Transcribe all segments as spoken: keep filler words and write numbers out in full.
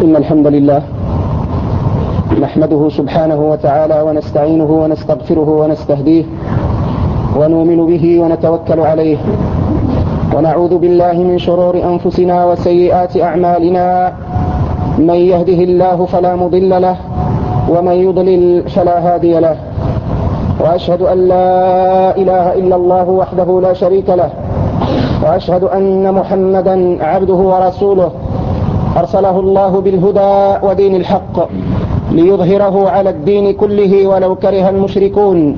إن الحمد لله نحمده سبحانه وتعالى ونستعينه ونستغفره ونستهديه ونؤمن به ونتوكل عليه ونعوذ بالله من شرور أنفسنا وسيئات أعمالنا. من يهده الله فلا مضل له ومن يضلل فلا هادي له، وأشهد أن لا إله إلا الله وحده لا شريك له، وأشهد أن محمدا عبده ورسوله أرسله الله بالهدى ودين الحق ليظهره على الدين كله ولو كره المشركون.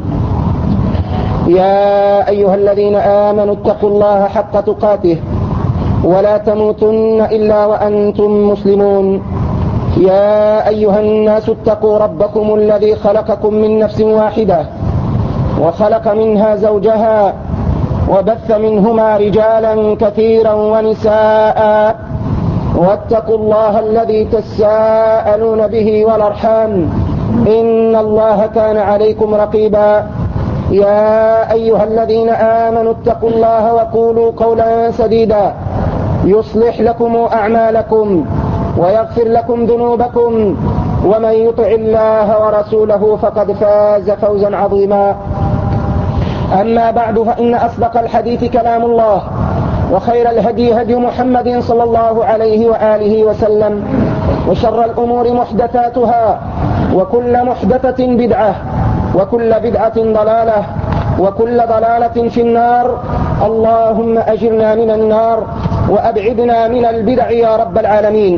يا أيها الذين آمنوا اتقوا الله حق تقاته ولا تموتن إلا وأنتم مسلمون. يا أيها الناس اتقوا ربكم الذي خلقكم من نفس واحدة وخلق منها زوجها وبث منهما رجالا كثيرا ونساء، واتقوا الله الذي تساءلون به والأرحام إن الله كان عليكم رقيبا. يا أيها الذين آمنوا اتقوا الله وقولوا قولا سديدا يصلح لكم أعمالكم ويغفر لكم ذنوبكم، ومن يطع الله ورسوله فقد فاز فوزا عظيما. أما بعد، فإن أصدق الحديث كلام الله، وخير الهدي هدي محمد صلى الله عليه وآله وسلم، وشر الأمور محدثاتها، وكل محدثة بدعة، وكل بدعة ضلالة، وكل ضلالة في النار. اللهم أجرنا من النار وأبعدنا من البدع يا رب العالمين.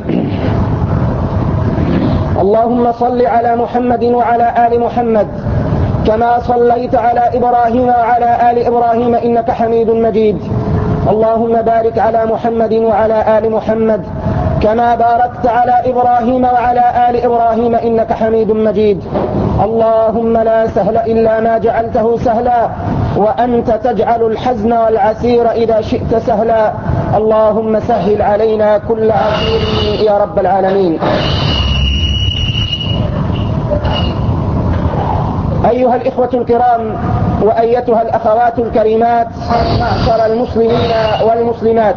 اللهم صل على محمد وعلى آل محمد كما صليت على إبراهيم وعلى آل إبراهيم إنك حميد مجيد. اللهم بارك على محمد وعلى آل محمد كما باركت على إبراهيم وعلى آل إبراهيم إنك حميد مجيد. اللهم لا سهل إلا ما جعلته سهلا، وأنت تجعل الحزن والعسير إذا شئت سهلا. اللهم سهل علينا كل عسير يا رب العالمين. أيها الإخوة الكرام وأيتها الأخوات الكريمات، معشر المسلمين والمسلمات،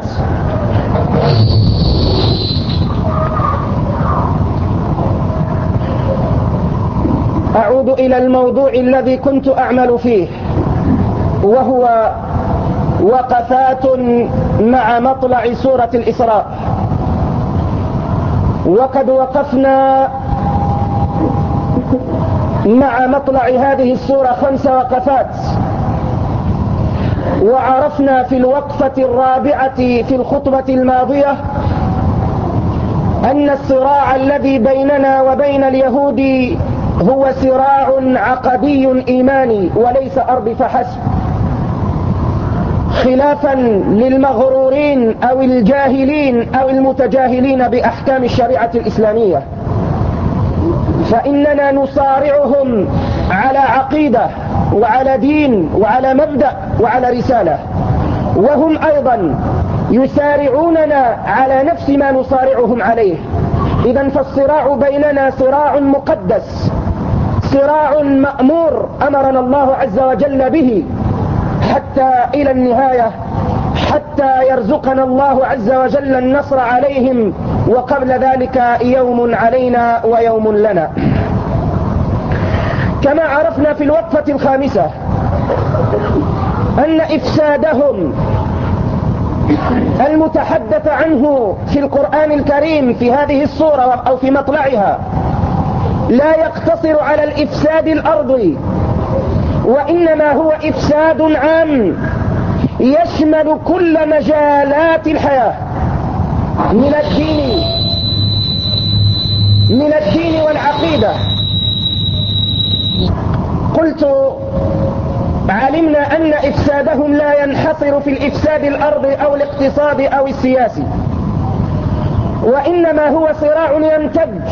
أعود إلى الموضوع الذي كنت أعمل فيه، وهو وقفات مع مطلع سورة الإسراء. وقد وقفنا مع مطلع هذه السورة خمس وقفات، وعرفنا في الوقفة الرابعة في الخطبة الماضية أن الصراع الذي بيننا وبين اليهود هو صراع عقدي إيماني وليس أرض فحسب، خلافا للمغرورين أو الجاهلين أو المتجاهلين بأحكام الشريعة الإسلامية، فإننا نصارعهم على عقيدة وعلى دين وعلى مبدأ وعلى رسالة، وهم أيضا يسارعوننا على نفس ما نصارعهم عليه. إذن فالصراع بيننا صراع مقدس، صراع مأمور أمرنا الله عز وجل به حتى إلى النهاية، حتى يرزقنا الله عز وجل النصر عليهم، وقبل ذلك يوم علينا ويوم لنا. كما عرفنا في الوقفة الخامسة أن إفسادهم المتحدث عنه في القرآن الكريم في هذه السورة أو في مطلعها لا يقتصر على الإفساد الأرضي، وإنما هو إفساد عام يشمل كل مجالات الحياة، من الدين من الدين والعقيدة. قلت علمنا أن إفسادهم لا ينحصر في الإفساد الأرضي أو الاقتصادي أو السياسي، وإنما هو صراع يمتد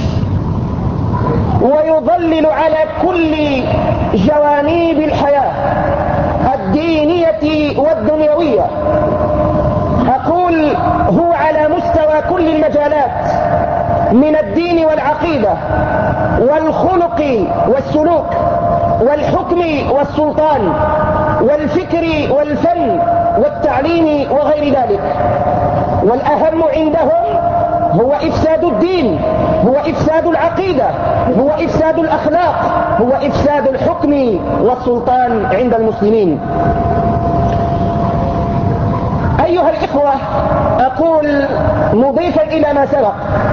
ويضلل على كل جوانب الحياة الدينية والدنيوية. أقول هو على مستوى كل المجالات، من الدين والعقيدة والخلق والسلوك والحكم والسلطان والفكر والفن والتعليم وغير ذلك. والأهم عندهم هو إفساد الدين، هو إفساد العقيدة، هو إفساد الأخلاق، هو إفساد الحكم والسلطان عند المسلمين. أيها الإخوة، أقول مضيفا إلى ما سبق: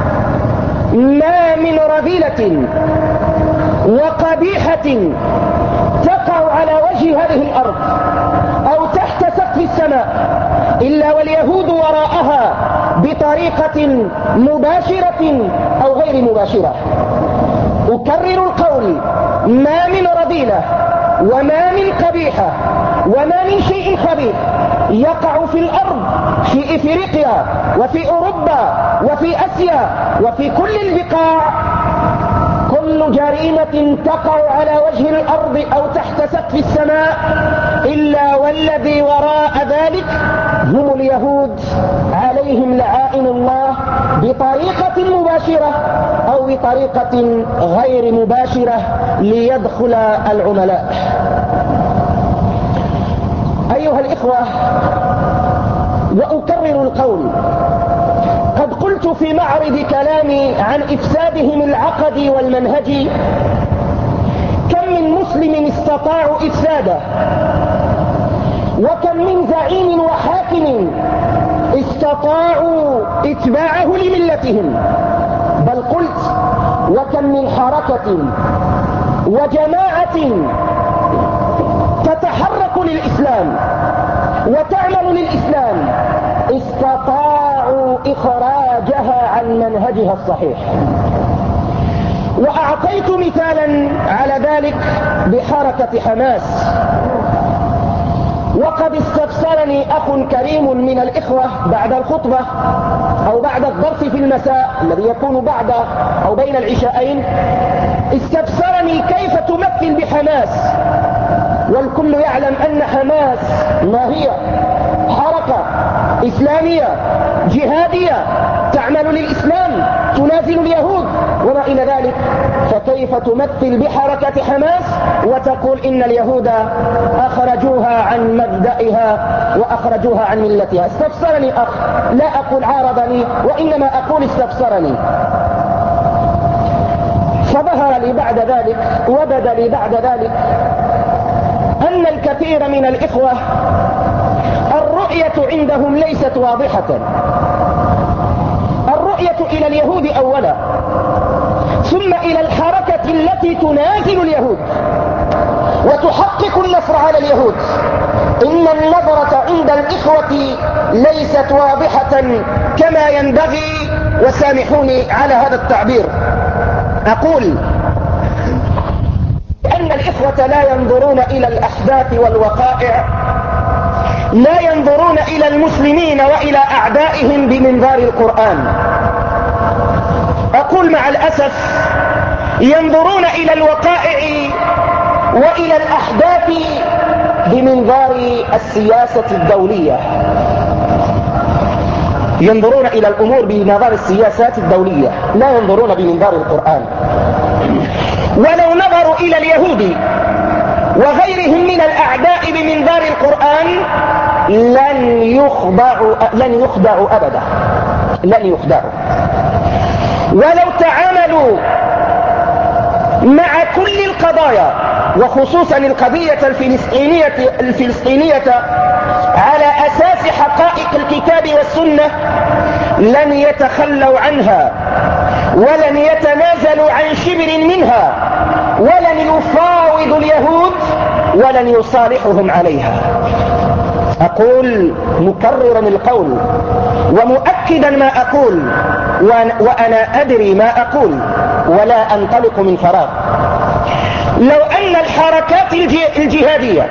ما من رذيلة وقبيحة تقع على وجه هذه الأرض أو تحت سقف السماء إلا واليهود وراءها بطريقة مباشرة أو غير مباشرة. أكرر القول: ما من رذيلة وما من قبيحة وما من شيء خبيث يقع في الأرض، في إفريقيا وفي أوروبا وفي آسيا وفي كل البقاع، كل جريمة تقع على وجه الأرض أو تحت سقف السماء إلا والذي وراء ذلك هم اليهود عليهم لعائن الله بطريقة مباشرة أو بطريقة غير مباشرة ليدخل العملاء. أيها الإخوة، وأكرر القول: قد قلت في معرض كلامي عن إفسادهم العقدي والمنهجي كم من مسلم استطاعوا إفساده، وكم من زعيم وحاكم استطاعوا اتباعه لملتهم، بل قلت: وكم من حركة وجماعة تتحرك للإسلام وتعمل للإسلام استطاعوا إخراجها عن منهجها الصحيح. وأعطيت مثالا على ذلك بحركة حماس. وقد استفسرني أخ كريم من الإخوة بعد الخطبة أو بعد الدرس في المساء الذي يكون بعد أو بين العشاءين، استفسرني كيف تمثل بحماس، والكل يعلم أن حماس ما هي؟ حركة إسلامية جهادية تعمل للإسلام، تنازل اليهود وما إلى ذلك، فكيف تمثل بحركة حماس وتقول إن اليهود أخرجوها عن مبدئها وأخرجوها عن ملتها؟ استفسرني أخ، لا أقول عارضني، وإنما أقول استفسرني. فظهر لي بعد ذلك وبدا لي بعد ذلك أن الكثير من الإخوة الرؤية عندهم ليست واضحة. الرؤية إلى اليهود أولا، ثم إلى الحركة التي تنازل اليهود وتحقق النصر على اليهود. إن النظرة عند الإخوة ليست واضحة كما ينبغي، وسامحوني على هذا التعبير. أقول أن الإخوة لا ينظرون إلى الأحداث والوقائع، لا ينظرون إلى المسلمين وإلى أعدائهم بمنظار القرآن. أقول مع الأسف ينظرون إلى الوقائع وإلى الأحداث بمنظار السياسة الدولية، ينظرون إلى الأمور بمنظار السياسات الدولية، لا ينظرون بمنظار القرآن. ولو نظروا إلى اليهود وغيرهم من الأعداء بمنظار القرآن لن يخضعوا لن يخدعوا أبدا، لن يخدعوا. ولو تعاملوا مع كل القضايا وخصوصا القضية الفلسطينية الفلسطينية على أساس حقائق الكتاب والسنة لن يتخلوا عنها ولن يتنازلوا عن شبر منها، ولن يفاوضوا اليهود ولن يصالحهم عليها. أقول مكررا القول ومؤكدا ما أقول، وأنا أدري ما أقول ولا أنطلق من فراغ. لو أن الحركات الجهادية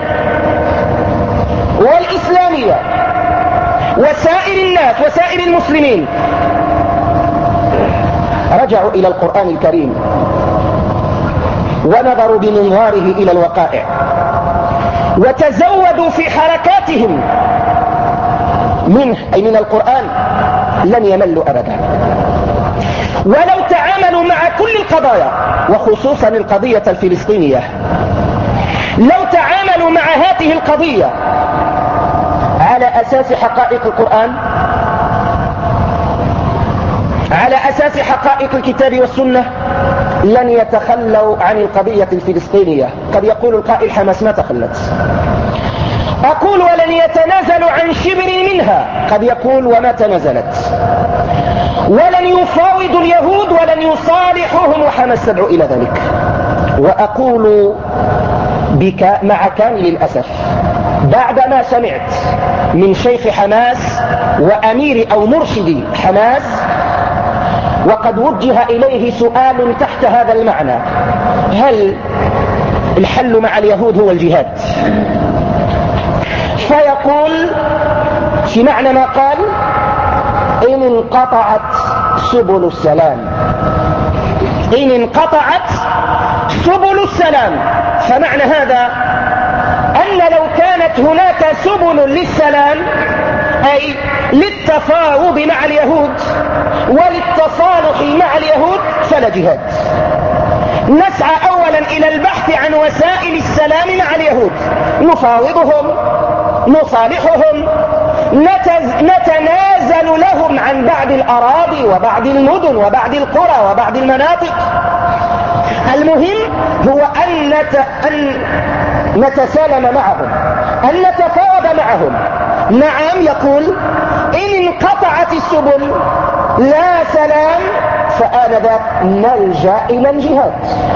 والإسلامية وسائر الناس وسائر المسلمين رجعوا إلى القرآن الكريم ونظروا بمنظاره إلى الوقائع وتزودوا في حركاتهم منه أي من القرآن لن يملوا أبدا. ولو تعاملوا مع كل القضايا وخصوصا القضية الفلسطينية، لو تعاملوا مع هذه القضية على أساس حقائق القرآن على أساس حقائق الكتاب والسنة لن يتخلوا عن القضية الفلسطينية. قد يقول القائل حماس ما تخلت، أقول ولن يتنازلوا عن شبر منها. قد يقول وما تنازلت. ولن يفاوضوا اليهود ولن يصالحوهم، وحماس تدعو إلى ذلك. وأقول بك مع كامل الأسف بعدما سمعت من شيخ حماس وأمير أو مرشد حماس، وقد وجه إليه سؤال تحت هذا المعنى: هل الحل مع اليهود هو الجهاد؟ فيقول في معنى ما قال: إن انقطعت سبل السلام، إن انقطعت سبل السلام. فمعنى هذا أن لو كانت هناك سبل للسلام، أي للتفاوض مع اليهود وللتصالح مع اليهود، فلا جهاد. نسعى أولا إلى البحث عن وسائل السلام مع اليهود، نفاوضهم، نصالحهم، نتنازل لهم عن بعض الأراضي وبعض المدن وبعض القرى وبعض المناطق. المهم هو أن, نت... أن نتسالم معهم، أن نتفاوض معهم. نعم، يقول: إن انقطعت السبل لا سلام، فآنذاك نلجأ إلى الجهاد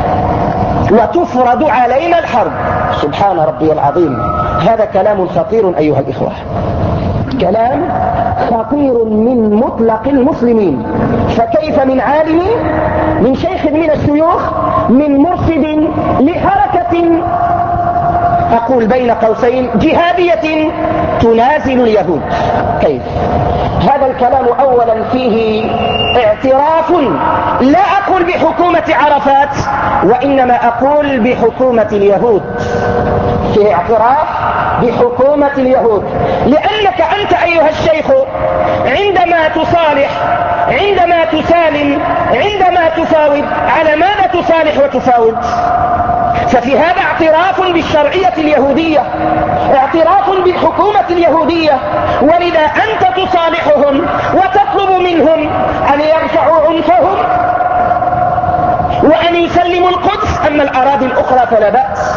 وتفرض علينا الحرب. سبحان ربي العظيم، هذا كلام خطير أيها الإخوة، كلام خطير من مطلق المسلمين. فكيف من عالم، من شيخ من الشيوخ، من مرشد لحركة أقول بين قوسين جهادية تنازل اليهود؟ كيف؟ هذا الكلام أولا فيه اعتراف، لا أقول بحكومة عرفات وإنما أقول بحكومة اليهود، فيه اعتراف بحكومة اليهود. لأنك أنت أيها الشيخ عندما تصالح، عندما تسالم، عندما تفاوض، على ماذا تصالح وتفاوض؟ ففي هذا اعتراف بالشرعية اليهودية، اعتراف بالحكومة اليهودية. ولذا أنت تصالحهم وتطلب منهم أن يرفعوا عنفهم وأن يسلموا القدس، أما الأراضي الأخرى فلا بأس.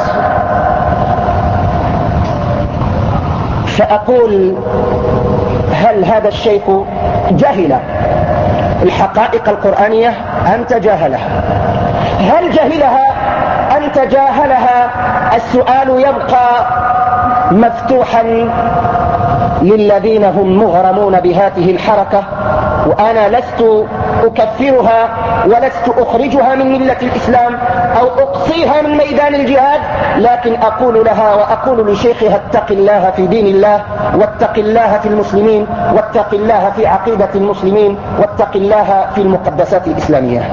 فأقول: هل هذا الشيخ جهل الحقائق القرآنية أم تجاهلها؟ هل جهلها أم تجاهلها؟ السؤال يبقى مفتوحا للذين هم مغرمون بهذه الحركة، وأنا لست أكفرها ولست أخرجها من ملة الإسلام أو أقصيها من ميدان الجهاد، لكن أقول لها وأقول لشيخها: اتق الله في دين الله، واتق الله في المسلمين، واتق الله في عقيدة المسلمين، واتق الله في المقدسات الإسلامية.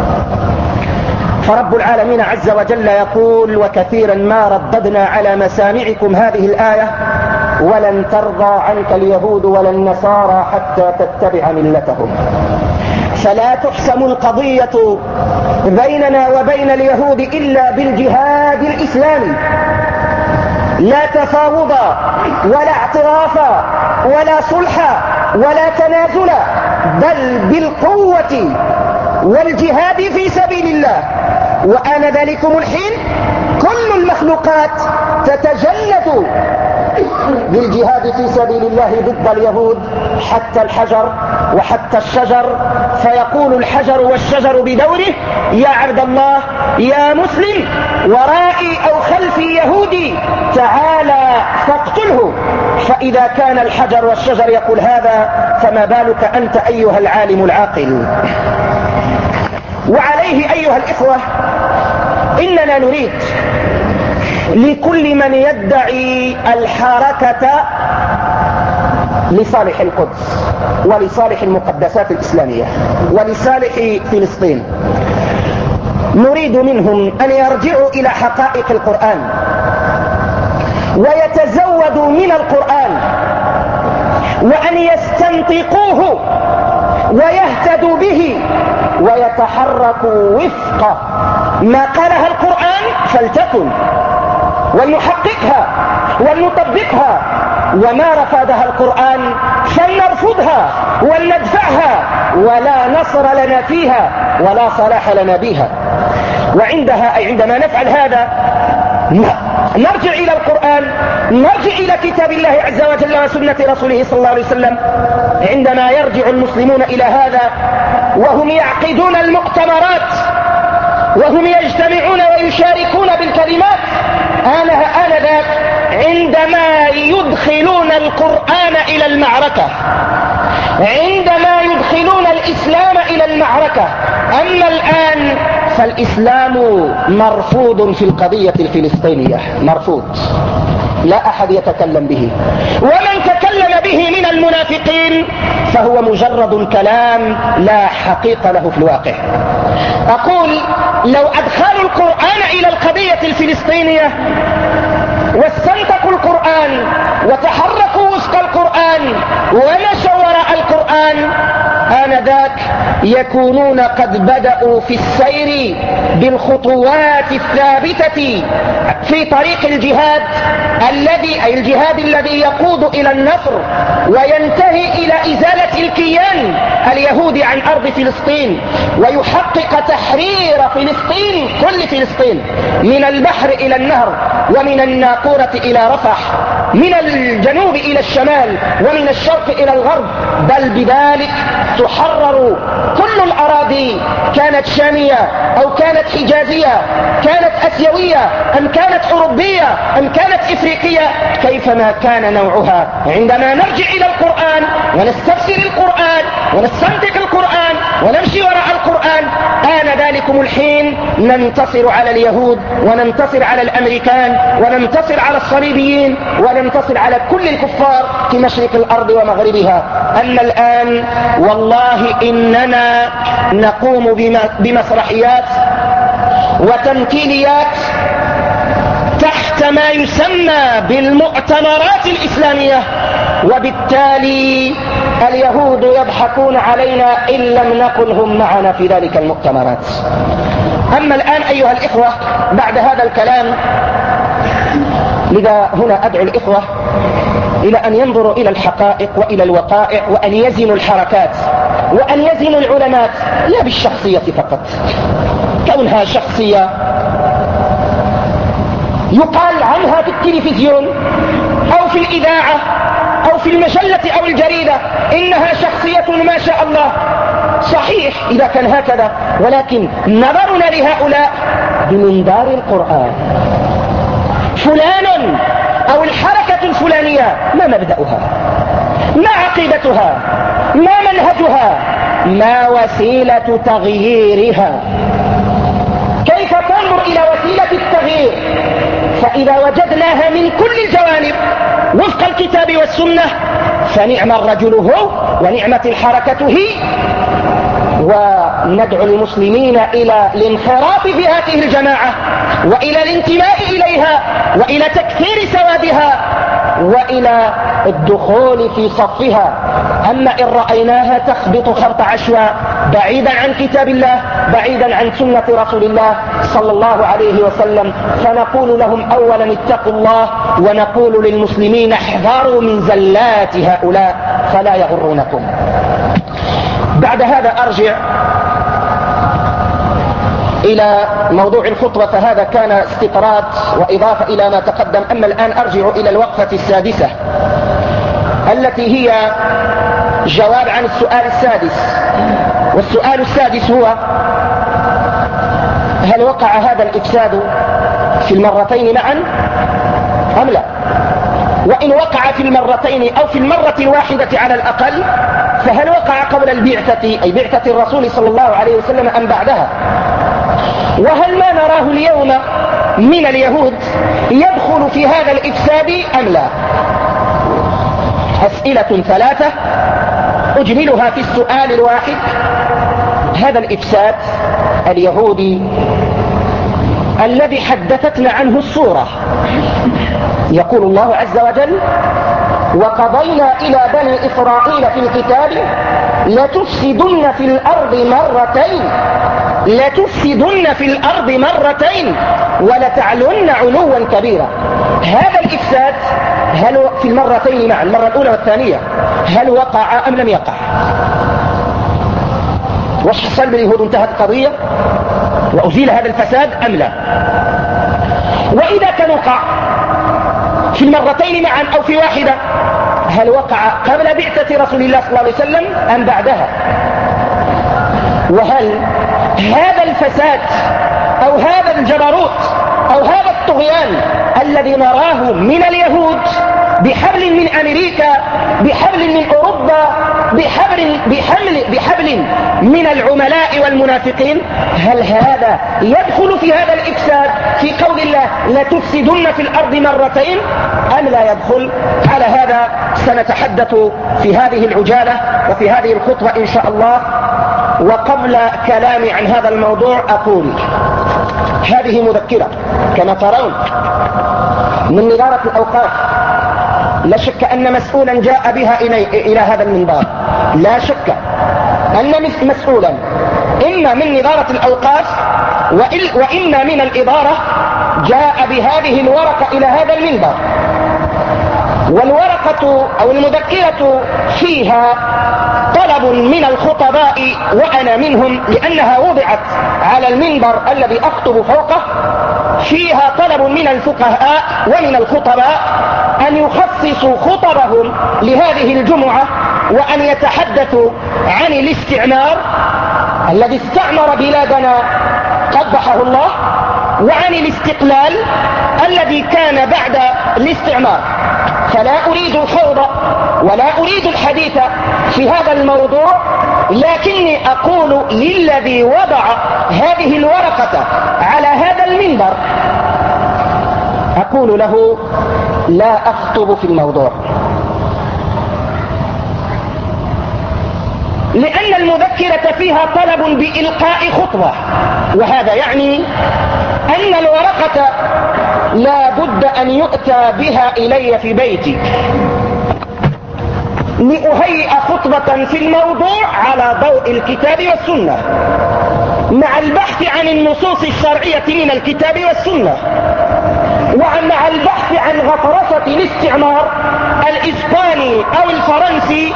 فرب العالمين عز وجل يقول: وكثيرا ما رددنا على مسامعكم هذه الآية ولن ترضى عنك اليهود ولا النصارى حتى تتبع ملتهم. فلا تحسم القضية بيننا وبين اليهود إلا بالجهاد الإسلامي، لا تفاوض ولا اعتراف ولا صلح ولا تنازل، بل بالقوة والجهاد في سبيل الله. وآن ذلكم الحين كل المخلوقات تتجلد بالجهاد في سبيل الله ضد اليهود، حتى الحجر وحتى الشجر. فيقول الحجر والشجر بدوره: يا عبد الله، يا مسلم، ورائي أو خلفي يهودي، تعالى فاقتله. فإذا كان الحجر والشجر يقول هذا، فما بالك أنت أيها العالم العاقل؟ وعليه أيها الإخوة، إننا نريد لكل من يدعي الحركة لصالح القدس ولصالح المقدسات الإسلامية ولصالح فلسطين، نريد منهم أن يرجعوا إلى حقائق القرآن ويتزودوا من القرآن، وأن يستنطقوه ويهتدوا به ويتحركوا وفق ما قالها القرآن فلتكن، ولنحققها ولنطبقها، وما رفضها القرآن فلنرفضها ولندفعها، ولا نصر لنا فيها ولا صلاح لنا بها. وعندها أي عندما نفعل هذا نرجع إلى القرآن، نرجع إلى كتاب الله عز وجل وسنة رسوله صلى الله عليه وسلم. عندما يرجع المسلمون إلى هذا وهم يعقدون المؤتمرات وهم يجتمعون ويشاركون بالكلمات، آنذاك عندما يدخلون القرآن إلى المعركة، عندما يدخلون الإسلام إلى المعركة. أما الآن فالإسلام مرفوض في القضية الفلسطينية، مرفوض، لا أحد يتكلم به، ومن تكلم به من المنافقين فهو مجرد كلام لا حقيقة له في الواقع. أقول لو أدخلوا القرآن إلى القضية الفلسطينية واستنطقوا القرآن وتحركوا وفق القرآن ومشوا وراء القرآن، آنذاك يكونون قد بدأوا في السير بالخطوات الثابتة في طريق الجهاد الذي أي الجهاد الذي يقود إلى النصر وينتهي إلى إزالة الكيان اليهودي عن أرض فلسطين، ويحقق تحرير فلسطين، كل فلسطين، من البحر إلى النهر ومن الناقورة إلى رفح، من الجنوب إلى الشمال ومن الشرق إلى الغرب، بل بذلك تحرر كل الأراضي، كانت شامية أو كانت حجازية، كانت أسيوية أم كانت أوروبية أم كانت إفريقية، كيفما كان نوعها. عندما نرجع إلى القرآن ونستفسر القرآن ونستنطق القرآن ونمشي وراء القرآن، آن ذلكم الحين ننتصر على اليهود وننتصر على الأمريكان وننتصر على الصليبيين وننتصر على كل الكفار في مشرق الأرض ومغربها. أما الآن والله إننا نقوم بمسرحيات وتمثيليات تحت ما يسمى بالمؤتمرات الإسلامية، وبالتالي اليهود يضحكون علينا إن لم نكن هم معنا في ذلك المؤتمرات. أما الآن أيها الإخوة بعد هذا الكلام، لذا هنا أدعو الإخوة إلى أن ينظروا إلى الحقائق وإلى الوقائع، وأن يزنوا الحركات وأن يزنوا العلماء لا بالشخصية فقط، كونها شخصية يقال عنها في التلفزيون أو في الإذاعة أو في المجلة أو الجريدة إنها شخصية ما شاء الله، صحيح إذا كان هكذا، ولكن نظرنا لهؤلاء بمنظار القرآن. فلان أو الحركة الفلانية ما مبدأها، ما عقيدتها، ما منهجها، ما وسيلة تغييرها، كيف تنظر إلى وسيلة التغيير. فإذا وجدناها من كل الجوانب وفق الكتاب والسنة فنعم الرجل هو ونعمة الحركة هي. وندعو المسلمين إلى الانخراط في هذه الجماعة وإلى الانتماء إليها وإلى تكثير سوادها وإلى الدخول في صفها. أما إن رأيناها تخبط خبط عشواء بعيدا عن كتاب الله بعيدا عن سنة رسول الله صلى الله عليه وسلم، فنقول لهم أولا اتقوا الله، ونقول للمسلمين احذروا من زلات هؤلاء فلا يغرونكم. بعد هذا أرجع إلى موضوع الخطبة، فهذا كان استطراد وإضافة إلى ما تقدم. أما الآن أرجع إلى الوقفة السادسة التي هي جواب عن السؤال السادس. والسؤال السادس هو: هل وقع هذا الإفساد في المرتين معا أم لا؟ وإن وقع في المرتين أو في المرة الواحدة على الأقل، فهل وقع قبل البعثة أي بعثة الرسول صلى الله عليه وسلم أم بعدها؟ وهل ما نراه اليوم من اليهود يدخل في هذا الإفساد أم لا؟ أسئلة ثلاثة أجملها في السؤال الواحد. هذا الإفساد اليهودي الذي حدثتنا عنه السورة، يقول الله عز وجل: وقضينا إلى بني إسرائيل في الكتاب لتفسدن في الأرض مرتين لتفسدن في الأرض مرتين ولتعلن علوا كبيرا. هذا الإفساد هل في المرتين معا، المرة الأولى والثانية، هل وقع أم لم يقع؟ وش حصل باليهود؟ انتهت القضية وأزيل هذا الفساد أم لا؟ وإذا كان وقع في المرتين معا أو في واحدة، هل وقع قبل بعثة رسول الله صلى الله عليه وسلم أم بعدها؟ وهل هذا الفساد أو هذا الجبروت أو هذا الطغيان الذي نراه من اليهود بحبل من أمريكا، بحبل من أوروبا، بحبل, بحبل, بحبل من العملاء والمنافقين، هل هذا يدخل في هذا الإفساد في قول الله لتفسدن في الأرض مرتين أم لا يدخل؟ على هذا سنتحدث في هذه العجالة وفي هذه الخطوة إن شاء الله. وقبل كلامي عن هذا الموضوع أقول هذه مذكرة كما ترون من نظارة الأوقاف، لا شك أن مسؤولا جاء بها إلى هذا المنبر، لا شك أن مسؤولا إما من نظارة الأوقاف وإما من الإدارة جاء بهذه الورقة إلى هذا المنبر. والورقة أو المذكرة فيها طلب من الخطباء وأنا منهم، لأنها وضعت على المنبر الذي أخطب فوقه، فيها طلب من الفقهاء ومن الخطباء أن يخصصوا خطبهم لهذه الجمعة وأن يتحدثوا عن الاستعمار الذي استعمر بلادنا قبحه الله، وعن الاستقلال الذي كان بعد الاستعمار. فلا أريد الخوض ولا أريد الحديث في هذا الموضوع، لكني أقول للذي وضع هذه الورقة على هذا المنبر، أقول له لا أخطب في الموضوع، لأن المذكرة فيها طلب بإلقاء خطبة، وهذا يعني أن الورقة لا بد أن يؤتى بها إلي في بيتي لأهيئ خطبة في الموضوع على ضوء الكتاب والسنة، مع البحث عن النصوص الشرعية من الكتاب والسنة، ومع البحث عن غطرسة الاستعمار الإسباني أو الفرنسي،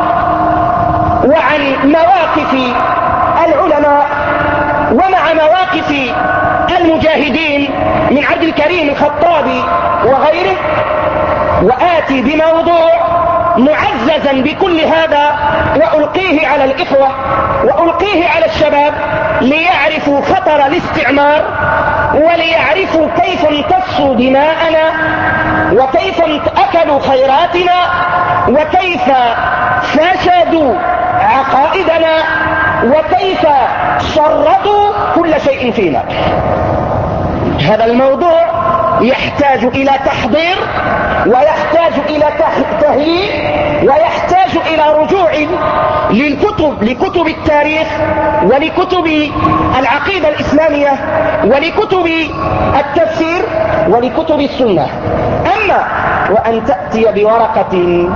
وعن مواقف العلماء، ومع مواقف المجاهدين من عبد الكريم الخطابي وغيره، وآتي بموضوع معززا بكل هذا وألقيه على الإخوة وألقيه على الشباب ليعرفوا خطر الاستعمار، وليعرفوا كيف امتصوا دماءنا، وكيف أكلوا خيراتنا، وكيف فسدوا عقائدنا، وكيف شردوا كل شيء فينا. هذا الموضوع يحتاج إلى تحضير، ويحتاج إلى تهيئ، ويحتاج إلى رجوع للكتب، لكتب التاريخ، ولكتب العقيدة الإسلامية، ولكتب التفسير، ولكتب السنة. أما وأن تأتي بورقة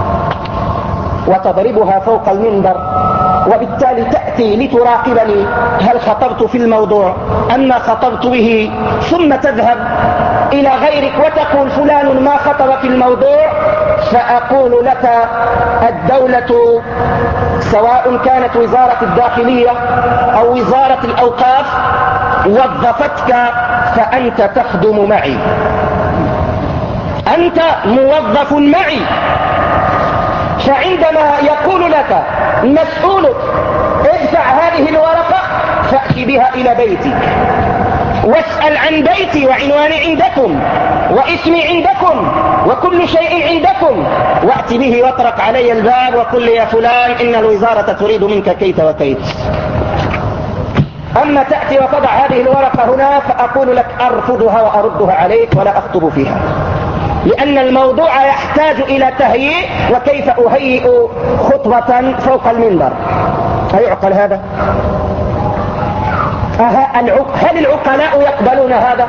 وتضربها فوق المنبر، وبالتالي تأتي لتراقبني هل خطبت في الموضوع أم ما خطبت به، ثم تذهب إلى غيرك وتقول فلان ما خطب في الموضوع، فأقول لك الدولة سواء كانت وزارة الداخلية أو وزارة الأوقاف وظفتك فأنت تخدم معي، أنت موظف معي. فعندما يقول لك مسؤولك ادفع هذه الورقة، فأتي بها إلى بيتي، واسأل عن بيتي وعنواني عندكم واسمي عندكم وكل شيء عندكم، وأتي به واطرق علي الباب وقل لي يا فلان إن الوزارة تريد منك كيت وكيت. أما تأتي وتضع هذه الورقة هنا فأقول لك أرفضها وأردها عليك ولا أخطب فيها، لأن الموضوع يحتاج إلى تهيئ، وكيف أهيئ خطبة فوق المنبر؟ أيعقل هذا؟ هل العقلاء يقبلون هذا؟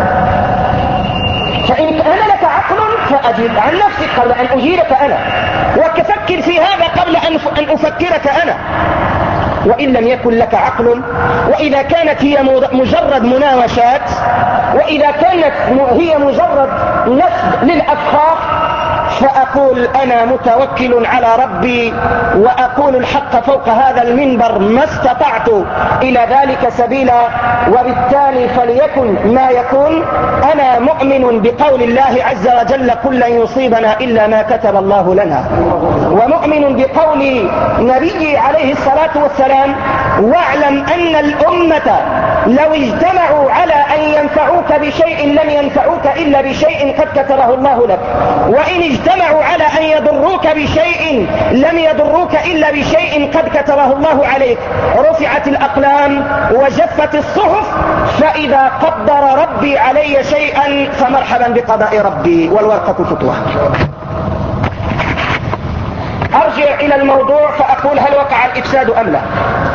فإن أنا لك عقل فأجيب عن نفسك قبل أن أجيبك أنا، وكفكر في هذا قبل أن أفكرك أنا. وإن لم يكن لك عقل، وإذا كانت هي مجرد مناوشات، وإذا كانت هي مجرد نسب للأفخاخ، فأقول أنا متوكل على ربي وأقول الحق فوق هذا المنبر ما استطعت إلى ذلك سبيلا، وبالتالي فليكن ما يكون. أنا مؤمن بقول الله عز وجل قل لن يصيبنا إلا ما كتب الله لنا، ومؤمن بقول نبي عليه الصلاة والسلام واعلم أن الأمة لو اجتمعوا على أن ينفعوك بشيء لم ينفعوك إلا بشيء قد كتبه الله لك، وإن اجتمعوا على أن يضروك بشيء لم يضروك إلا بشيء قد كتبه الله عليك. رفعت الأقلام وجفت الصحف، فإذا قدر ربي علي شيئا فمرحبا بقضاء ربي والورقة فتوى. أرجع إلى الموضوع فأقول هل وقع الإفساد أم لا؟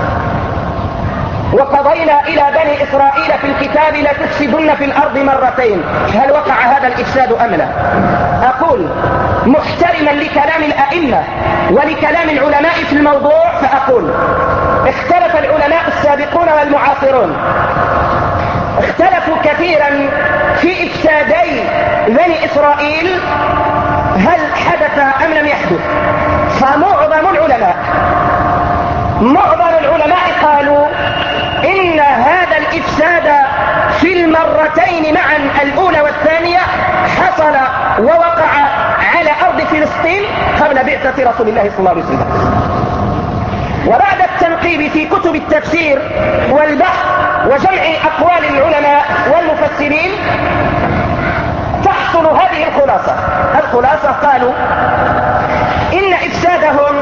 وقضينا إلى بني إسرائيل في الكتاب لتفسدن في الأرض مرتين، هل وقع هذا الإفساد أم لا؟ أقول محترما لكلام الأئمة ولكلام العلماء في الموضوع فأقول اختلف العلماء السابقون والمعاصرون، اختلفوا كثيرا في إفسادي بني إسرائيل هل حدث أم لم يحدث. فمعظم العلماء معظم العلماء قالوا إن هذا الإفساد في المرتين معا الأولى والثانية حصل ووقع على أرض فلسطين قبل بعثة رسول الله صلى الله عليه وسلم. وبعد التنقيب في كتب التفسير والبحث وجمع أقوال العلماء والمفسرين تحصل هذه الخلاصة. الخلاصة قالوا إن إفسادهم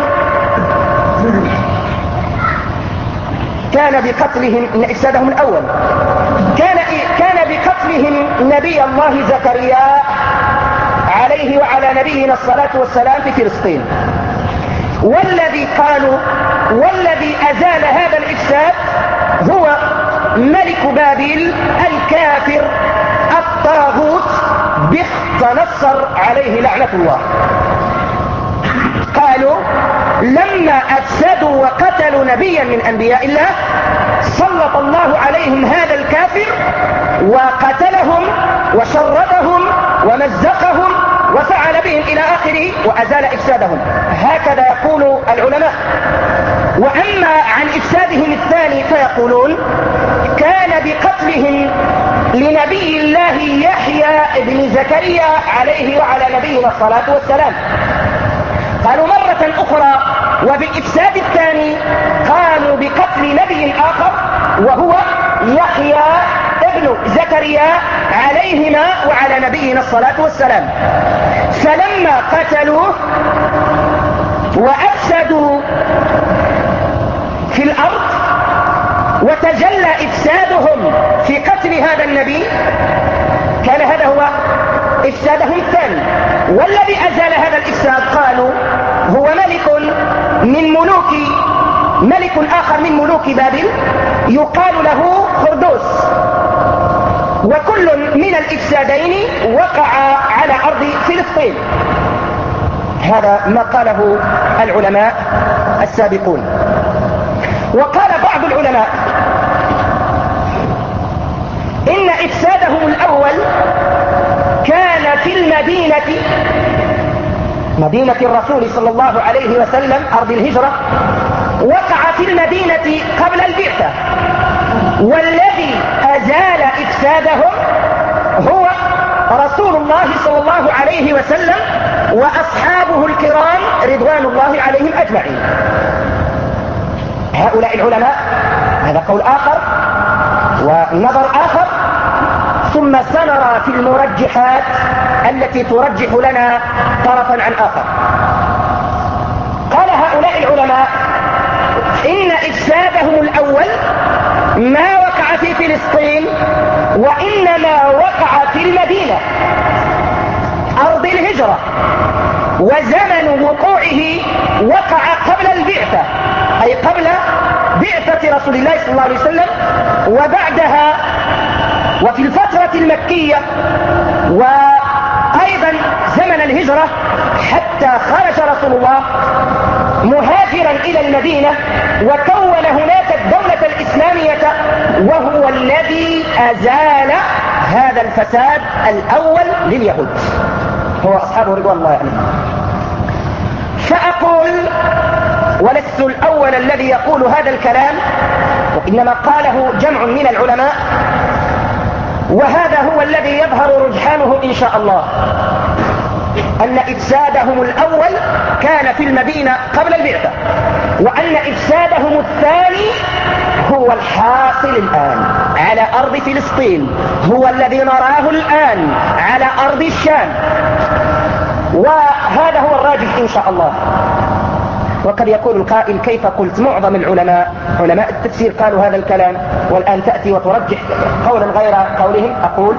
كان بقتلهم، إن إفسادهم الأول كان كان بقتلهم نبي الله زكريا عليه وعلى نبينا الصلاة والسلام في فلسطين. والذي قالوا والذي أزال هذا الإفساد هو ملك بابل الكافر الطاغوت بختنصر عليه لعنة الله. قالوا لما أفسدوا وقتلوا نبيا من أنبياء الله سلط الله عليهم هذا الكافر وقتلهم وشردهم ومزقهم وفعل بهم إلى آخره وأزال إفسادهم. هكذا يقول العلماء. وأما عن إفسادهم الثاني فيقولون كان بقتلهم لنبي الله يحيى بن زكريا عليه وعلى نبينا الصلاة والسلام. قالوا مرة أخرى وبالإفساد الثاني قالوا بقتل نبي آخر وهو يحيى ابن زكريا عليهما وعلى نبينا الصلاة والسلام. فلما قتلوه وأفسدوا في الأرض وتجلى إفسادهم في قتل هذا النبي كان هذا هو إفسادهم الثاني. والذي أزال هذا الإفساد قالوا هو ملك من ملوك ملك آخر من ملوك بابل يقال له خردوس. وكل من الإفسادين وقع على أرض فلسطين. هذا ما قاله العلماء السابقون. وقال بعض العلماء إن إفسادهم الأول كان في المدينة مدينة الرسول صلى الله عليه وسلم أرض الهجرة، وقع في المدينة قبل البعثة. والذي أزال إفسادهم هو رسول الله صلى الله عليه وسلم وأصحابه الكرام رضوان الله عليهم أجمعين. هؤلاء العلماء هذا قول آخر ونظر آخر. ثم سنرى في المرجحات التي ترجح لنا طرفا عن آخر. قال هؤلاء العلماء إن إفسادهم الأول ما وقع في فلسطين وإنما وقع في المدينة أرض الهجرة، وزمن وقوعه وقع قبل البعثة أي قبل بعثة رسول الله صلى الله عليه وسلم وبعدها وفي الفترة المكية أيضا زمن الهجرة حتى خرج رسول الله مهاجرا إلى المدينة وكون هناك الدولة الإسلامية، وهو الذي أزال هذا الفساد الأول لليهود، هو أصحابه رضوان الله عليهم. فأقول ولست الأول الذي يقول هذا الكلام، وإنما قاله جمع من العلماء، وهذا هو الذي يظهر رجحانه إن شاء الله، أن إفسادهم الأول كان في المدينة قبل البعثة، وأن إفسادهم الثاني هو الحاصل الآن على أرض فلسطين، هو الذي نراه الآن على أرض الشام، وهذا هو الراجح إن شاء الله. وقد يقول القائل كيف قلت؟ معظم العلماء علماء التفسير قالوا هذا الكلام، والآن تأتي وترجح قولا غير قولهم. أقول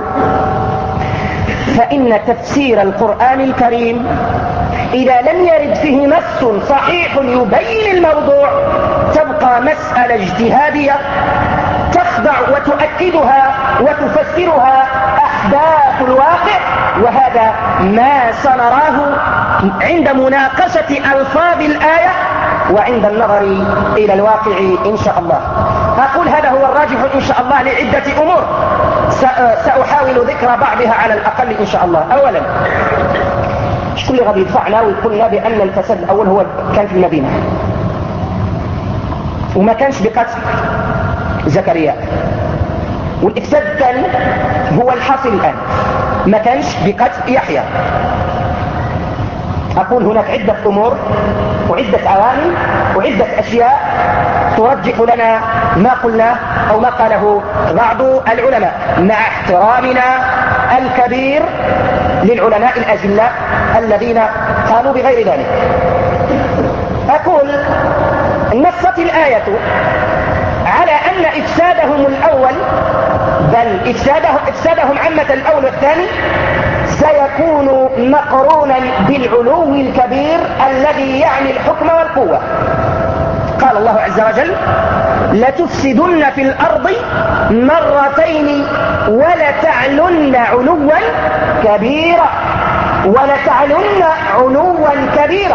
فإن تفسير القرآن الكريم إذا لم يرد فيه نص صحيح يبين الموضوع تبقى مسألة اجتهادية تخضع وتؤكدها وتفسرها أحداث الواقع، وهذا ما سنراه عند مناقشة ألفاظ الآية وعند النظر إلى الواقع إن شاء الله. أقول هذا هو الراجح إن شاء الله لعدة أمور سأحاول ذكر بعضها على الأقل إن شاء الله. أولا، شكون اللي غادي يدفعنا ويقولنا بأن الفساد الأول هو كان في المدينة وما كانش بقتل زكريا، والإفساد الثاني هو الحاصل الآن ما كانش بقتل يحيى؟ أقول هناك عدة أمور وعدة عوامل وعدة أشياء ترجح لنا ما قلناه أو ما قاله بعض العلماء، مع احترامنا الكبير للعلماء الأجلاء الذين قالوا بغير ذلك. أقول نصت الآية على أن إفسادهم الأول، بل إفسادهم, إفسادهم عامة الأول والثاني سيكون مقرونا بالعلو الكبير الذي يعني الحكم والقوة. قال الله عز وجل لتفسدن في الأرض مرتين ولتعلن علوا كبيرا، ولتعلن علوا كبيرا.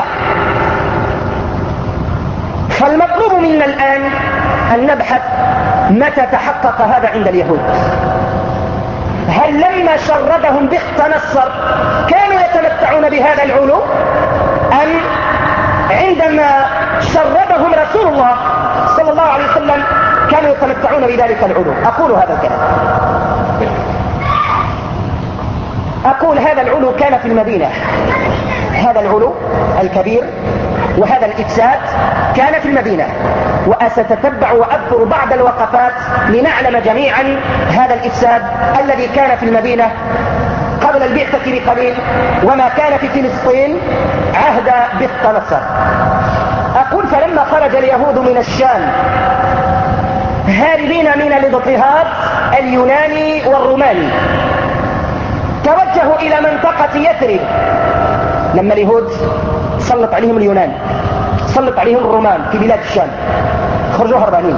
فالمطلوب منا الآن أن نبحث متى تحقق هذا عند اليهود. هل لما شردهم بخت نصر كانوا يتمتعون بهذا العلو، أم عندما شردهم رسول الله صلى الله عليه وسلم كانوا يتمتعون بذلك العلو؟ أقول هذا الكلام، أقول هذا العلو كان في المدينة، هذا العلو الكبير وهذا الإفساد كان في المدينة، وأستتبع وأذكر بعض الوقفات لنعلم جميعا هذا الإفساد الذي كان في المدينة قبل البعثة بقليل وما كان في فلسطين عهد بخت نصر. أقول فلما خرج اليهود من الشام هاربين من الاضطهاد اليوناني والروماني توجهوا إلى منطقة يثرب. لما اليهود سلط عليهم اليونان، سلط عليهم الرومان في بلاد الشام، خرجوا هربانين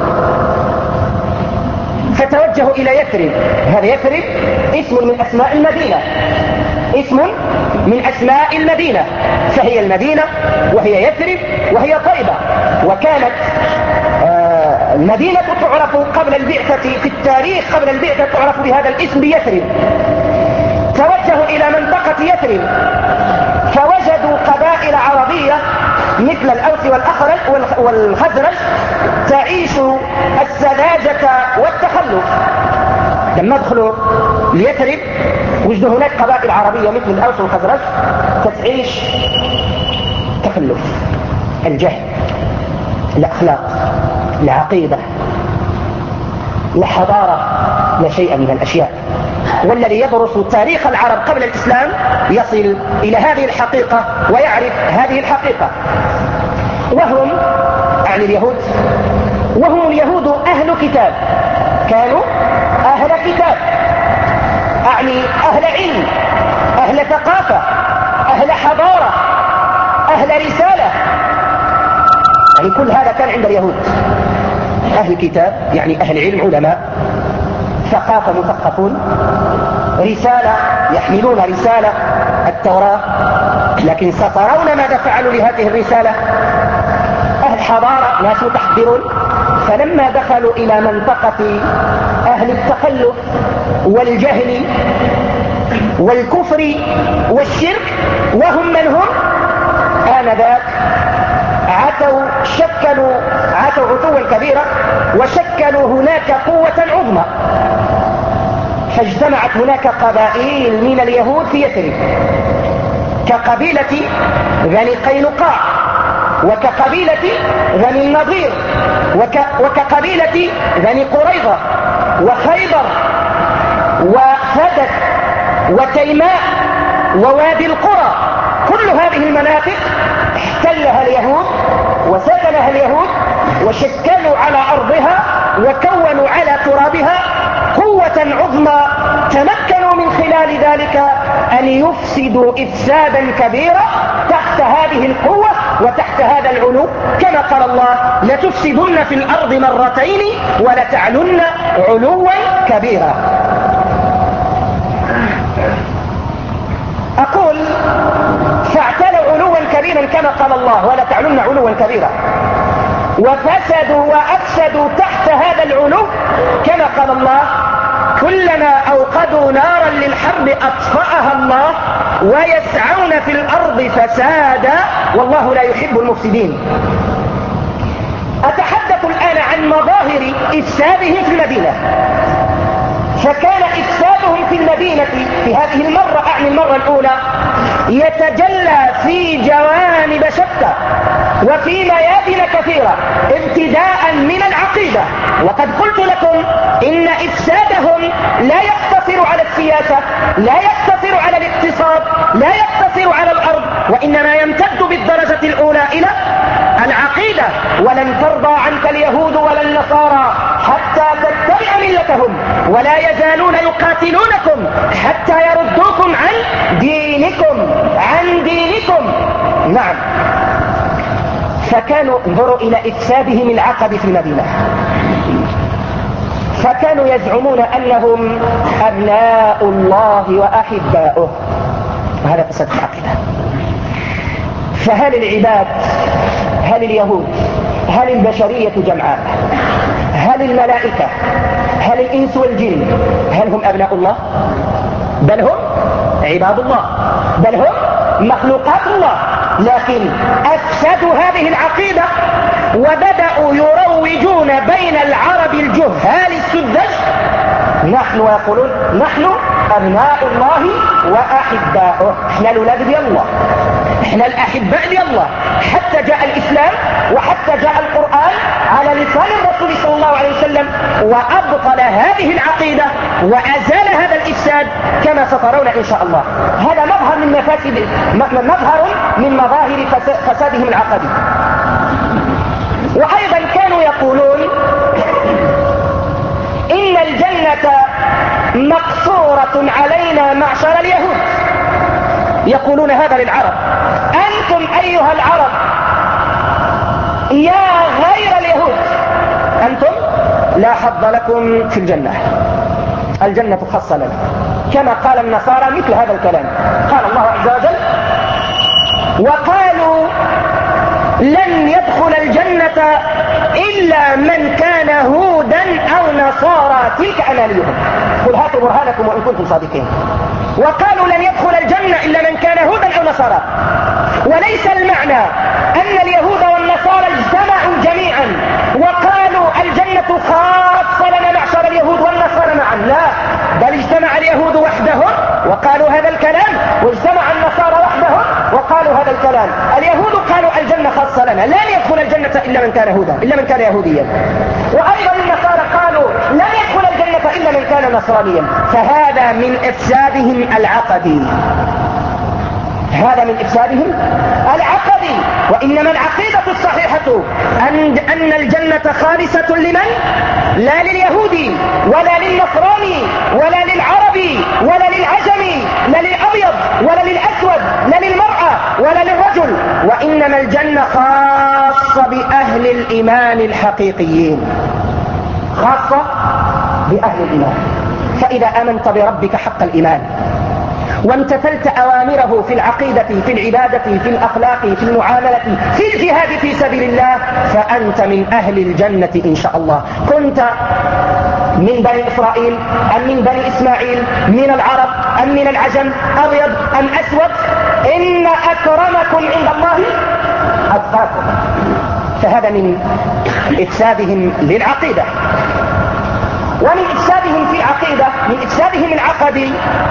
فتوجهوا إلى يثرب. هذا يثرب اسم من أسماء المدينة، اسم من أسماء المدينة، فهي المدينة وهي يثرب وهي طيبة، وكانت آه المدينة تعرف قبل البعثة في التاريخ، قبل البعثة تعرف بهذا الاسم بيثرب. توجهوا إلى منطقة يثرب فوجدوا قبائل عربية مثل الأوس والخزرج تعيش السذاجة والتخلف. لما دخلوا ليثرب وجدوا هناك قبائل عربية مثل الأوس والخزرج تعيش تخلف، الجهل، الأخلاق، العقيدة، الحضارة، لا شيء من الأشياء. والذي يدرس تاريخ العرب قبل الإسلام يصل إلى هذه الحقيقة ويعرف هذه الحقيقة. وهم أعني اليهود، وهم اليهود أهل كتاب، كانوا أهل كتاب، أعني أهل علم، أهل ثقافة، أهل حضارة، أهل رسالة، يعني كل هذا كان عند اليهود. أهل كتاب يعني أهل علم، علماء، ثقافة مثقفون، رسالة يحملون رسالة التوراة، لكن سترون ماذا فعلوا لهذه الرسالة. أهل حضارة، ناس متحضرون، فلما دخلوا إلى منطقة أهل التخلف والجهل والكفر والشرك وهم من هم آنذاك، عتوا شكلوا عتوا عتوا كبيرا وشكلوا هناك قوة عظمى، فاجتمعت هناك قبائل من اليهود في يثرب كقبيلة بني قينقاع، وكقبيلة بني النضير، وك وكقبيلة بني قريظة وخيبر وفدك وتيماء ووادي القرى. كل هذه المناطق احتلها اليهود وسكنها اليهود وشكلوا على أرضها وكونوا على ترابها قوة عظمى، تمكنوا من خلال ذلك أن يفسدوا إفسادا كبيرا تحت هذه القوة وتحت هذا العلو، كما قال الله: لتفسدن في الأرض مرتين ولتعلن علوا كبيرا. أقول فاعتلوا علوا كبيرا كما قال الله: ولتعلن علوا كبيرا، وفسدوا وأفسدوا تحت هذا العلو كما قال الله: كلما أوقدوا نارا للحرب أطفأها الله ويسعون في الأرض فسادا والله لا يحب المفسدين. أتحدث الآن عن مظاهر إفسادهم في المدينة. فكان إفسادهم في المدينة في هذه المرة، أعني المرة الأولى، يتجلى في جوانب شتى وفي ميادين كثيرة، ابتداء من العقيدة. وقد قلت لكم إن إفسادهم لا يقتصر على السياسة، لا يقتصر على الاقتصاد، لا يقتصر على الأرض، وإنما يمتد بالدرجة الأولى إلى العقيدة. ولن ترضى عنك اليهود ولا النصارى حتى تتبع ملتهم، ولا يزالون يقاتلونكم حتى يردوكم عن دينكم عن دينكم نعم. فكانوا انظروا إلى إفسادهم العقدي في المدينة، فكانوا يزعمون أنهم أبناء الله وأحباؤه، وهذا فساد العقيدة. فهل العباد، هل اليهود، هل البشرية جمعاء، هل الملائكة، هل الإنس والجن، هل هم أبناء الله؟ بل هم عباد الله، بل هم مخلوقات الله. لكن أفسدوا هذه العقيدة وبدأوا يروجون بين العرب الجهال السذج، نحن يقولون نحن أبناء الله وأحباؤه، احنا الأولاد ديال الله، احنا الأحباء ديال الله. حتى جاء الإسلام وحتى جاء القرآن على لسان الرسول صلى الله عليه وسلم وأبطل هذه العقيدة وأزال هذا الإفساد كما سترون إن شاء الله. هذا مظهر من مفاسد، مظهر من مظاهر فسادهم العقدي. وأيضا كانوا يقولون إن الجنة مقصورة علينا معشر اليهود، يقولون هذا للعرب: أنتم أيها العرب يا غير اليهود أنتم لا حظ لكم في الجنة، الجنة خاصة لنا، كما قال النصارى مثل هذا الكلام. قال الله عز وجل: وقالوا لن يدخل الجنة إلا من كان هودا أو نصارى تلك أمانيهم قل هاتوا برهانكم وإن كنتم صادقين. وقالوا لن يدخل الجنة إلا من كان هودا أو نصارى، وليس المعنى أن اليهود والنصارى اجتمعوا جميعا وقالوا الجنة خاصة لنا معشر اليهود والنصارى معا، لا، بل اجتمع اليهود وحدهم وقالوا هذا الكلام، واجتمع النصارى وحدهم وقالوا هذا الكلام. اليهود قالوا الجنة خاصة لنا، لن يدخل الجنة إلا من كان هودا، إلا من كان يهوديا. وأيضا النصارى قالوا لن يدخل الجنة إلا من كان نصرانيا. فهذا من إفسادهم العقدي، هذا من إفسادهم العقدي. وإنما العقيدة الصحيحة أن, أن الجنة خالصة لمن؟ لا لليهودي ولا للنصراني ولا للعربي ولا للعجمي، لا للأبيض ولا للأسود، لا للمرأة ولا للرجل، وإنما الجنة خاصة بأهل الإيمان الحقيقيين، خاصة بأهل الإيمان. فإذا آمنت بربك حق الإيمان وامتثلت أوامره في العقيدة في العبادة في الأخلاق في المعاملة في الجهاد في سبيل الله فأنت من أهل الجنة إن شاء الله. كنت من بني إسرائيل أم من بني إسماعيل، من العرب أم من العجم، أبيض أم أسود، إن أكرمكم عند الله أتقاكم. فهذا من إفسادهم للعقيدة. ومن إفسادهم في العقيدة، من إفسادهم العقدي،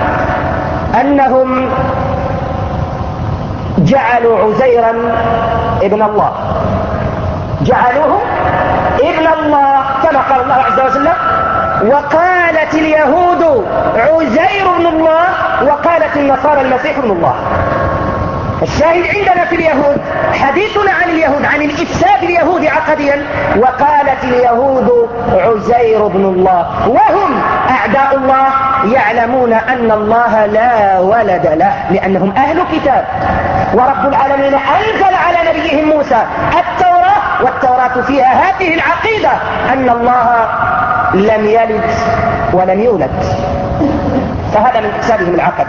أنهم جعلوا عزيرا ابن الله، جعلوه ابن الله كما قال الله عز وجل: وقالت اليهود عزير ابن الله وقالت النصارى المسيح ابن الله. الشاهد عندنا في اليهود، حديثنا عن اليهود، عن الإفساد اليهودي عقديا: وقالت اليهود عزير ابن الله، وهم أعداء الله يعلمون أن الله لا ولد له لأنهم أهل كتاب. ورب العالمين أنزل على نبيهم موسى التوراة، والتوراة فيها هذه العقيدة أن الله لم يلد ولم يولد. فهذا من إفسادهم العقدي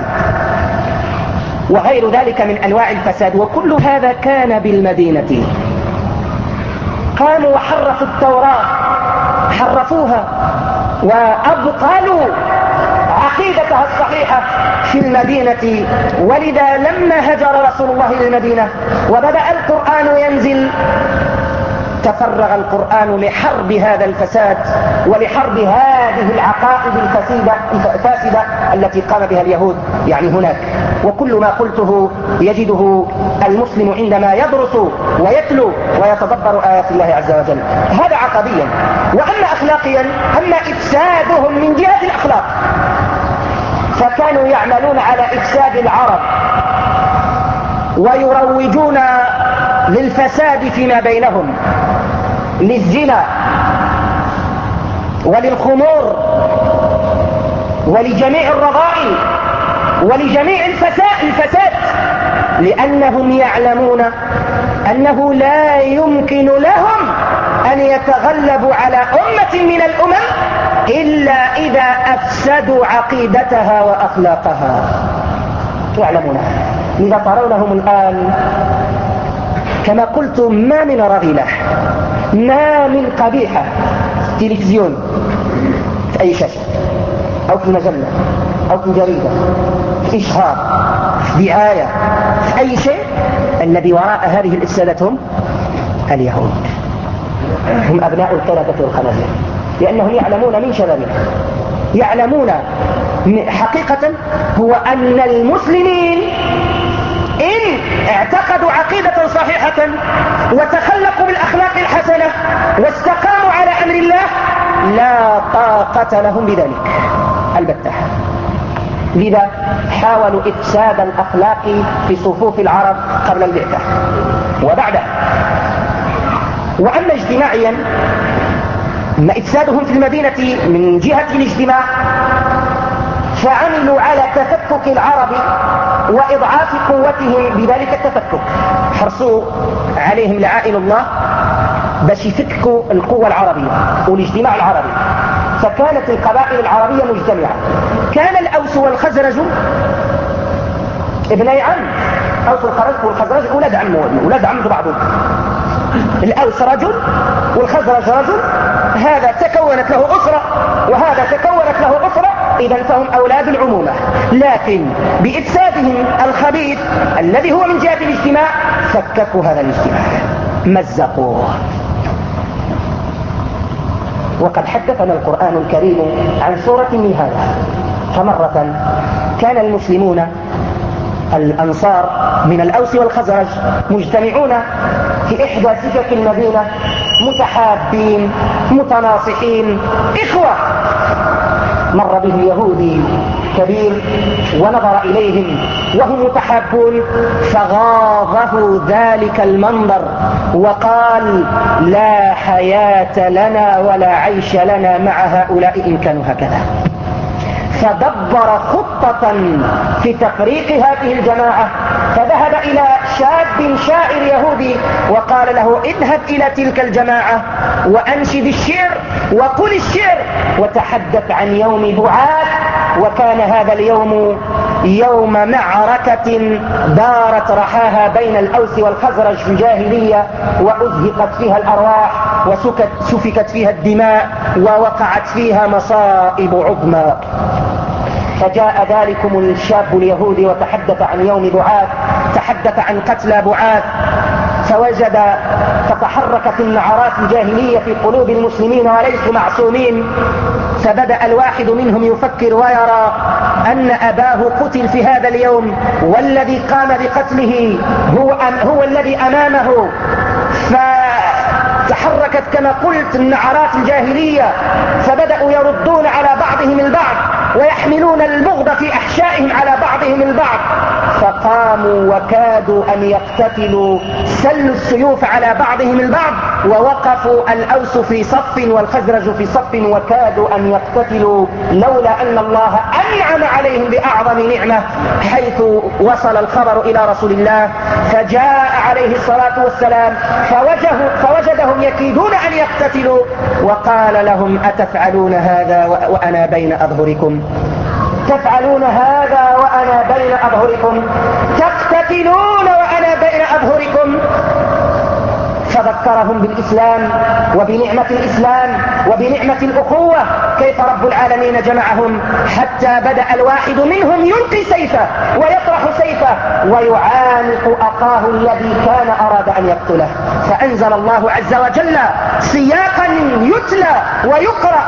وغير ذلك من أنواع الفساد. وكل هذا كان بالمدينة. قاموا وحرفوا التوراة، حرفوها وأبطلوا عقيدتها الصحيحة في المدينة. ولذا لما هجر رسول الله إلى المدينة وبدأ القرآن ينزل تفرغ القرآن لحرب هذا الفساد ولحرب هذه العقائد الفاسدة الفاسدة التي قام بها اليهود يعني هناك. وكل ما قلته يجده المسلم عندما يدرس ويتلو ويتدبر آيات الله عز وجل. هذا عقديا. وأما أخلاقيا، أما إفسادهم من جهة الأخلاق، فكانوا يعملون على إفساد العرب ويروجون للفساد فيما بينهم، للزنا وللخمور ولجميع الرذائل ولجميع الفساد، لأنهم يعلمون أنه لا يمكن لهم أن يتغلبوا على أمة من الأمم إلا إذا أفسدوا عقيدتها وأخلاقها. يعلمون. لذا ترونهم الآن كما قلت ما من رذيلة، ما من قبيحة في التلفزيون، في أي شاشة أو في المجلة أو في الجريدة، في إشهار، في دعاية، في أي شيء، الذي وراء هذه الإفسادات هم اليهود، هم أبناء القردة والخنازير. لأنهم يعلمون من شبابنا، يعلمون حقيقة هو أن المسلمين إن اعتقدوا عقيدة صحيحة وتخلقوا بالأخلاق الحسنة واستقاموا على أمر الله لا طاقة لهم بذلك البتة. لذا حاولوا إفساد الأخلاق في صفوف العرب قبل البعثة وبعدها. وأما اجتماعيا، ما إفسادهم في المدينة من جهة الاجتماع، فعملوا على تفكك العرب وإضعاف قوتهم بذلك التفكك. حرصوا عليهم لعائل الله باش يفككوا القوة العربية والاجتماع العربي. فكانت القبائل العربية مجتمعة. كان الأوس والخزرج ابني عم، أوس والخزرج أولاد عم، أولاد عم بعضهم. الأوس رجل والخزرج رجل، هذا تكونت له أسرة وهذا تكونت له أسرة، إذن فهم أولاد العمومة. لكن بإفسادهم الخبيث الذي هو من جهة الاجتماع فككوا هذا الاجتماع، مزقوه. وقد حدثنا القرآن الكريم عن سورة من هذا. فمرة كان المسلمون الأنصار من الأوس والخزرج مجتمعون في إحدى سكك المدينة، متحابين متناصحين إخوة. مر به يهودي كبير ونظر إليهم وهم متحابون، فغاضه ذلك المنظر وقال: لا حياة لنا ولا عيش لنا مع هؤلاء إن كانوا هكذا. فدبر خطة في تفريق هذه الجماعة، فذهب إلى شاب شاعر يهودي وقال له اذهب إلى تلك الجماعة وأنشد الشعر وقل الشعر وتحدث عن يوم بعاث. وكان هذا اليوم يوم معركة دارت رحاها بين الأوس والخزرج في الجاهلية، وأزهقت فيها الأرواح وسفكت فيها الدماء ووقعت فيها مصائب عظمى. فجاء ذلكم الشاب اليهودي وتحدث عن يوم بعاث، تحدث عن قتلى بعاث، فوجد فتحركت النعرات الجاهلية في قلوب المسلمين وليسوا معصومين. فبدأ الواحد منهم يفكر ويرى أن أباه قتل في هذا اليوم، والذي قام بقتله هو, هو الذي أمامه. فتحركت كما قلت النعرات الجاهلية، فبدأوا يردون على بعضهم البعض ويحملون البغض في أحشائهم على بعضهم البعض، فقاموا وكادوا أن يقتتلوا، سلوا السيوف على بعضهم البعض، ووقفوا الأوس في صف والخزرج في صف وكادوا أن يقتتلوا، لولا أن الله أنعم عليهم بأعظم نعمة حيث وصل الخبر إلى رسول الله، فجاء عليه الصلاة والسلام فوجدهم يكيدون أن يقتتلوا، وقال لهم أتفعلون هذا وأنا بين أظهركم؟ تفعلون هذا وأنا بين أظهركم؟ تقتتلون وأنا بين أظهركم؟ فذكرهم بالإسلام وبنعمة الإسلام وبنعمة الأخوة، كيف رب العالمين جمعهم، حتى بدأ الواحد منهم يلقي سيفه ويطرح سيفه ويعانق أخاه الذي كان أراد أن يقتله. فأنزل الله عز وجل سياقا يتلى ويقرأ،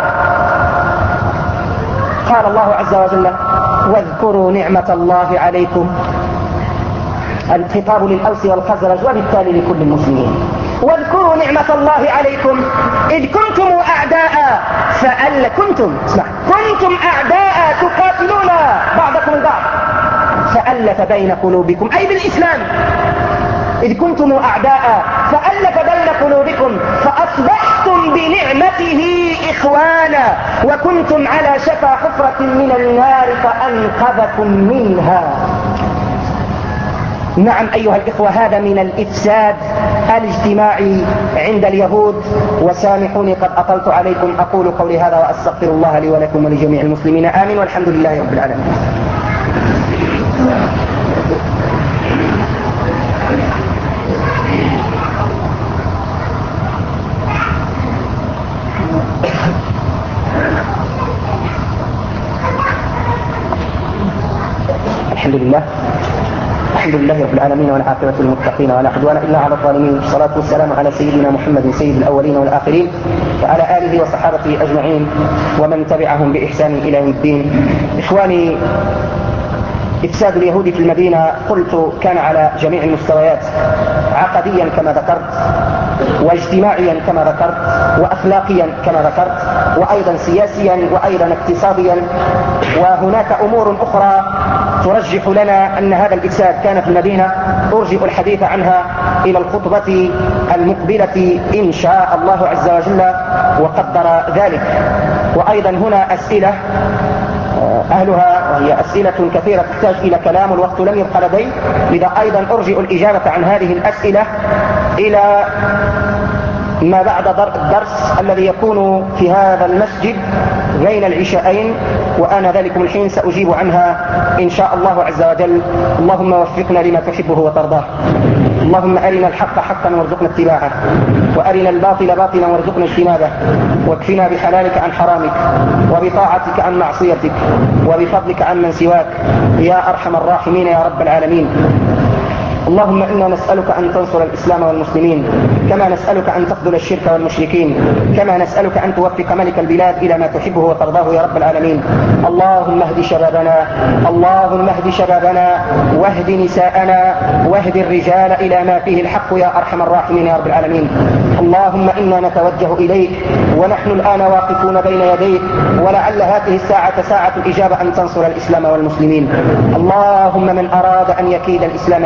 قال الله عز وجل واذكروا نعمة الله عليكم، الخطاب للأوس والخزرج وبالتالي لكل المسلمين. واذكروا نعمة الله عليكم إذ كنتم أعداء فأل كنتم اسمع كنتم أعداء تقاتلون بعضكم البعض فألف بين قلوبكم، أي بالإسلام. إذ كنتم أعداء فألف بين قلوبكم فأصبحتم بنعمته إخوانا وكنتم على شفا حفرة من النار فأنقذكم منها. نعم أيها الإخوة، هذا من الإفساد الاجتماعي عند اليهود. وسامحوني قد أطلت عليكم، أقول قولي هذا وأستغفر الله لي ولكم ولجميع المسلمين، آمين، والحمد لله رب العالمين. الحمد لله الحمد لله رب العالمين، والعاقبة للمتقين ولا عدوان إلا على الظالمين، والصلاة والسلام على سيدنا محمد سيد الأولين والآخرين وعلى آله وصحابته أجمعين ومن تبعهم بإحسان إلى يوم الدين. إخواني، إفساد اليهود في المدينة قلت كان على جميع المستويات، عقديا كما ذكرت، واجتماعيا كما ذكرت، وأخلاقيا كما ذكرت، وأيضا سياسيا وأيضا اقتصاديا. وهناك أمور أخرى ترجح لنا أن هذا الإفساد كان في المدينة، أرجئ الحديث عنها إلى الخطبة المقبلة إن شاء الله عز وجل وقدر ذلك. وأيضا هنا أسئلة أهلها وهي أسئلة كثيرة تحتاج إلى كلام، والوقت لم يبقى لدي، لذا أيضا أرجئ الإجابة عن هذه الأسئلة إلى ما بعد الدرس الذي يكون في هذا المسجد بين العشاءين، وأنا ذلكم الحين سأجيب عنها إن شاء الله عز وجل. اللهم وفقنا لما تحبه وترضاه، اللهم أرنا الحق حقا وارزقنا اتباعه، وأرنا الباطل باطلا وارزقنا اجتنابه، واكفنا بحلالك عن حرامك، وبطاعتك عن معصيتك، وبفضلك عن من سواك يا أرحم الراحمين يا رب العالمين. اللهم إنا نسألك أن تنصر الإسلام والمسلمين، كما نسألك أن تخذل الشرك والمشركين، كما نسألك أن توفق ملك البلاد إلى ما تحبه وترضاه يا رب العالمين. اللهم اهد شبابنا، اللهم اهد شبابنا واهد نساءنا واهد الرجال إلى ما فيه الحق يا أرحم الراحمين يا رب العالمين. اللهم إنا نتوجه إليك ونحن الآن واقفون بين يديك، ولعل هذه الساعة ساعة الإجابة أن تنصر الإسلام والمسلمين. اللهم من أراد أن يكيد الإسلام فكده،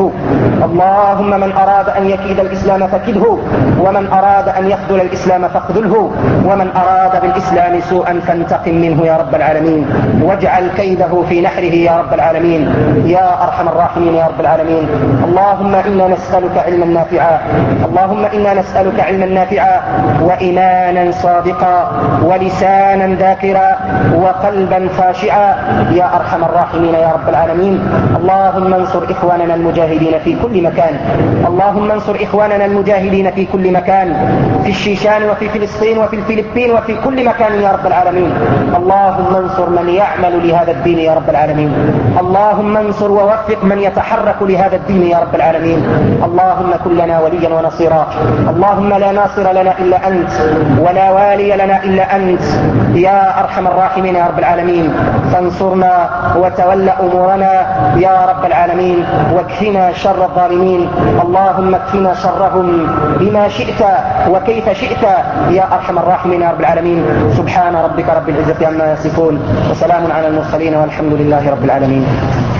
فكده. اللهم من أراد أن يكيد الإسلام فكده، ومن أراد أن يخذل الإسلام فاخذله، ومن أراد بالإسلام سوءا فانتقم منه يا رب العالمين، واجعل كيده في نحره يا رب العالمين يا أرحم الراحمين يا رب العالمين. اللهم إنا نسألك علما نافعا، اللهم إنا نسألك علما نافعا وإيمانا صادقا ولسانا ذاكرا وقلبا خاشعا يا أرحم الراحمين يا رب العالمين. اللهم انصر إخواننا المجاهدين في كل مكان، اللهم انصر إخواننا المجاهدين في كل مكان، في الشيشان وفي فلسطين وفي الفلبين وفي كل مكان يا رب العالمين. اللهم انصر من يعمل لهذا الدين يا رب العالمين، اللهم انصر ووفق من يتحرك لهذا الدين يا رب العالمين. اللهم كن لنا وليا ونصيرا، اللهم لا ناصر لنا إلا أنت ولا والي لنا إلا أنت يا أرحم الراحمين يا رب العالمين. فانصرنا وتولى أمورنا يا رب العالمين، واكفنا شر الظالمين. اللهم اكفنا شرهم بما شئت وكيف شئت يا أرحم الراحمين يا رب العالمين. سبحان ربك رب العزة عما يصفون، وسلام على المرسلين، والحمد لله رب العالمين.